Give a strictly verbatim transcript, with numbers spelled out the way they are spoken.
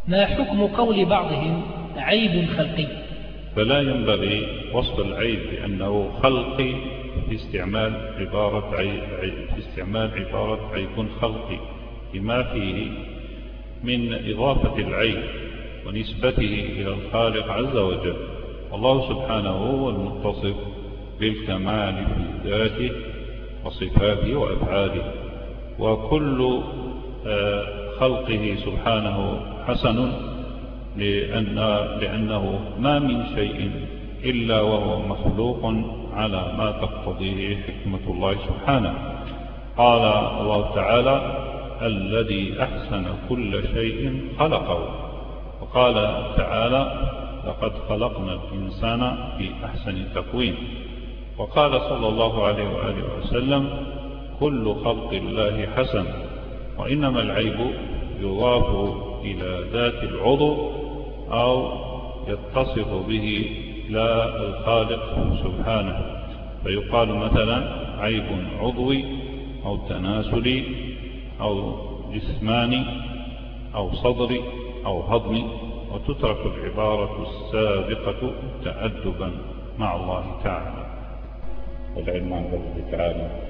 ما حكم قول بعضهم عيب خلقي؟ فلا ينبغي وصف العيب بأنه خلقي في استعمال عبارة عيب في استعمال عبارة عيب خلقي بما فيه من إضافة العيب ونسبته إلى الخالق عز وجل. الله سبحانه هو المتصف بالكمال في ذاته وصفاته وأفعاله، وكل خلقه سبحانه حسن، لأن لأنه ما من شيء إلا وهو مخلوق على ما تقتضيه حكمة الله سبحانه. قال الله تعالى: الذي أحسن كل شيء خلقه. وقال تعالى: لقد خلقنا الإنسان في أحسن تقويم. وقال صلى الله عليه وآله وسلم: كل خلق الله حسن. وإنما العيب يضاف إلى ذات العضو أو يتصف به لا الخالق سبحانه، فيقال مثلا عيب عضوي أو تناسلي أو جسماني أو صدري أو هضمي، وتترك العبارة السابقة تأدبا مع الله تعالى. والعلم عند الله تعالى.